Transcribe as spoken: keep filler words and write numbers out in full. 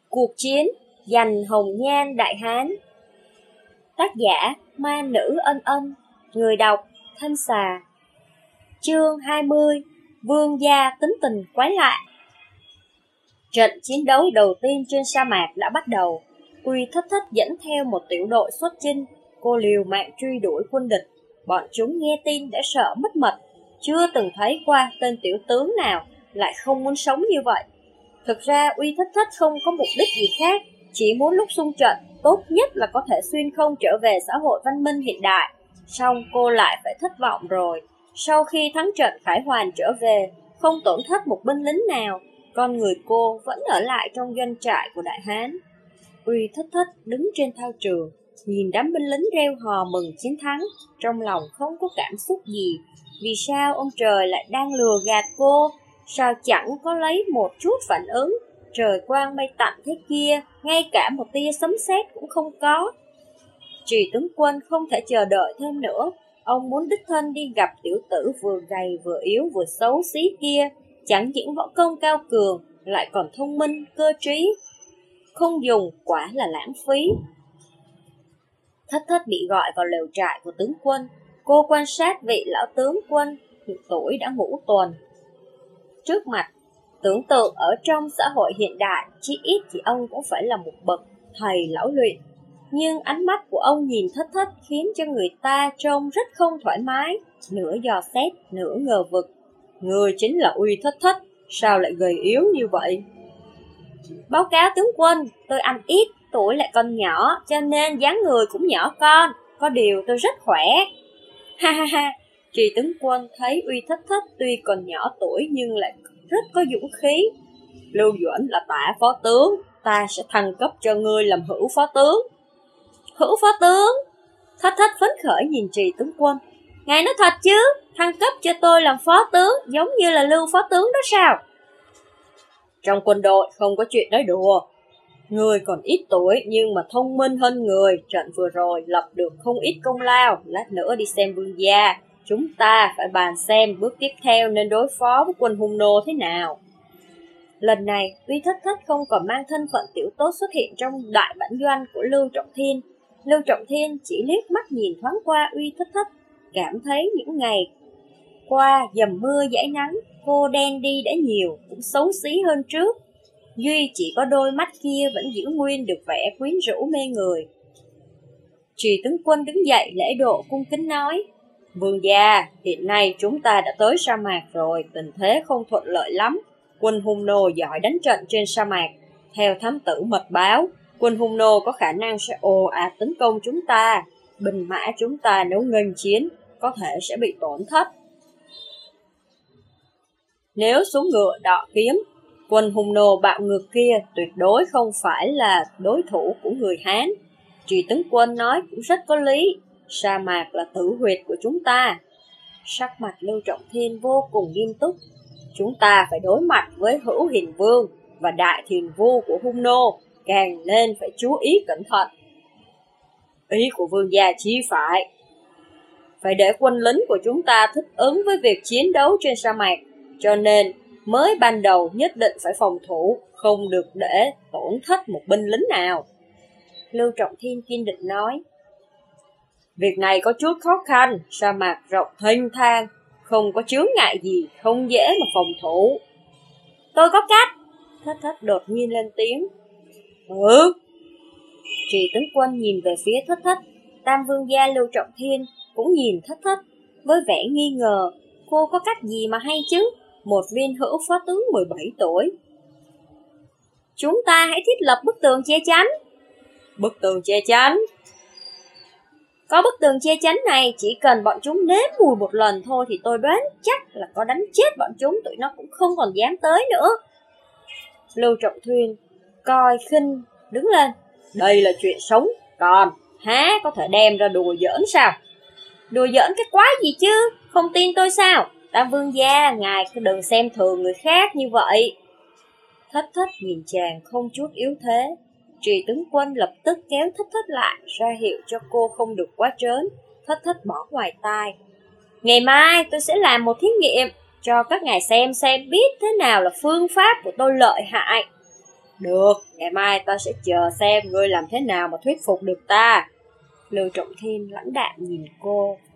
Cuộc chiến giành hồng nhan Đại Hán. Tác giả Ma Nữ Ân Ân. Người đọc Thanh Xà. Chương hai mươi. Vương gia tính tình quái lạ. Trận chiến đấu đầu tiên trên sa mạc đã bắt đầu. Uy Thất Thất dẫn theo một tiểu đội xuất chinh. Cô liều mạng truy đuổi quân địch. Bọn chúng nghe tin đã sợ mất mật. Chưa từng thấy qua tên tiểu tướng nào lại không muốn sống như vậy. Thực ra Uy Thất Thất không có mục đích gì khác, chỉ muốn lúc xung trận tốt nhất là có thể xuyên không trở về xã hội văn minh hiện đại. Xong cô lại phải thất vọng rồi. Sau khi thắng trận khải hoàn trở về, không tổn thất một binh lính nào, con người cô vẫn ở lại trong doanh trại của Đại Hán. Uy Thất Thất đứng trên thao trường, nhìn đám binh lính reo hò mừng chiến thắng, trong lòng không có cảm xúc gì. Vì sao ông trời lại đang lừa gạt cô? Sao chẳng có lấy một chút phản ứng? Trời quang mây tạnh thế kia, ngay cả một tia sấm sét cũng không có. Trì tướng quân không thể chờ đợi thêm nữa. Ông muốn đích thân đi gặp tiểu tử vừa gầy vừa yếu vừa xấu xí kia. Chẳng những võ công cao cường, lại còn thông minh, cơ trí. Không dùng quả là lãng phí. Thất Thất bị gọi vào lều trại của tướng quân. Cô quan sát vị lão tướng quân, tuổi đã ngũ tuần. Trước mặt, tưởng tượng ở trong xã hội hiện đại, chí ít thì ông cũng phải là một bậc thầy lão luyện. Nhưng ánh mắt của ông nhìn Thất Thất khiến cho người ta trông rất không thoải mái, nửa dò xét, nửa ngờ vực. Người chính là Uy Thất Thất, sao lại gầy yếu như vậy? Báo cáo tướng quân, tôi ăn ít, tuổi lại còn nhỏ, cho nên dáng người cũng nhỏ con, có điều tôi rất khỏe. Ha ha ha. Trì tướng quân thấy Uy Thất Thất tuy còn nhỏ tuổi nhưng lại rất có dũng khí. Lưu Duẩn là tả phó tướng, ta sẽ thăng cấp cho ngươi làm hữu phó tướng. Hữu phó tướng? Thất Thất phấn khởi nhìn Trì tướng quân. Ngài nói thật chứ, thăng cấp cho tôi làm phó tướng giống như là Lưu phó tướng đó sao? Trong quân đội không có chuyện nói đùa. Người còn ít tuổi nhưng mà thông minh hơn người. Trận vừa rồi lập được không ít công lao. Lát nữa đi xem vương gia. Chúng ta phải bàn xem bước tiếp theo nên đối phó với quân hung nô thế nào. Lần này, Uy Thất Thất không còn mang thân phận tiểu tốt xuất hiện trong đại bản doanh của Lưu Trọng Thiên. Lưu Trọng Thiên chỉ liếc mắt nhìn thoáng qua Uy Thất Thất, cảm thấy những ngày qua dầm mưa dãi nắng, cô đen đi đã nhiều, cũng xấu xí hơn trước. Duy chỉ có đôi mắt kia vẫn giữ nguyên được vẻ quyến rũ mê người. Trì tướng quân đứng dậy lễ độ cung kính nói: Vương gia, hiện nay chúng ta đã tới sa mạc rồi, tình thế không thuận lợi lắm. Quân hung nô giỏi đánh trận trên sa mạc. Theo thám tử mật báo, quân hung nô có khả năng sẽ ồ ạt tấn công chúng ta. Binh mã chúng ta nếu nghênh chiến, có thể sẽ bị tổn thất. Nếu xuống ngựa đọ kiếm, quân hung nô bạo ngược kia tuyệt đối không phải là đối thủ của người Hán. Trì tướng quân nói cũng rất có lý. Sa mạc là tử huyệt của chúng ta. Sắc mặt Lưu Trọng Thiên vô cùng nghiêm túc. Chúng ta phải đối mặt với Hữu Hiền Vương và Đại Thiền Vu của hung nô, càng nên phải chú ý cẩn thận. Ý của vương gia chí phải. Phải để quân lính của chúng ta thích ứng với việc chiến đấu trên sa mạc, cho nên mới ban đầu nhất định phải phòng thủ, không được để tổn thất một binh lính nào. Lưu Trọng Thiên kiên định nói. Việc này có chút khó khăn, sa mạc rộng thênh thang, không có chướng ngại gì, không dễ mà phòng thủ. Tôi có cách. Thất Thất đột nhiên lên tiếng. Ừ. Trì tướng quân nhìn về phía Thất Thất. Tam vương gia Lưu Trọng Thiên cũng nhìn Thất Thất với vẻ nghi ngờ. Cô có cách gì mà hay chứ? Một viên hữu phó tướng mười bảy tuổi. Chúng ta hãy thiết lập bức tường che chắn. Bức tường che chắn? Có bức tường che chắn này, chỉ cần bọn chúng nếm mùi một lần thôi thì tôi đoán chắc là có đánh chết bọn chúng, tụi nó cũng không còn dám tới nữa. Lưu Trọng Thuyên coi khinh đứng lên. Đây là chuyện sống, còn há có thể đem ra đùa giỡn sao? Đùa giỡn cái quái gì chứ, không tin tôi sao? Tam vương gia, ngài cứ đừng xem thường người khác như vậy. Thất Thất nhìn chàng không chút yếu thế. Trì tướng quân lập tức kéo Thất Thất lại, ra hiệu cho cô không được quá trớn. Thất Thất bỏ ngoài tai. Ngày mai tôi sẽ làm một thí nghiệm, cho các ngài xem xem biết thế nào là phương pháp của tôi lợi hại. Được, ngày mai ta sẽ chờ xem ngươi làm thế nào mà thuyết phục được ta. Lưu Trọng Thiên lãnh đạm nhìn cô.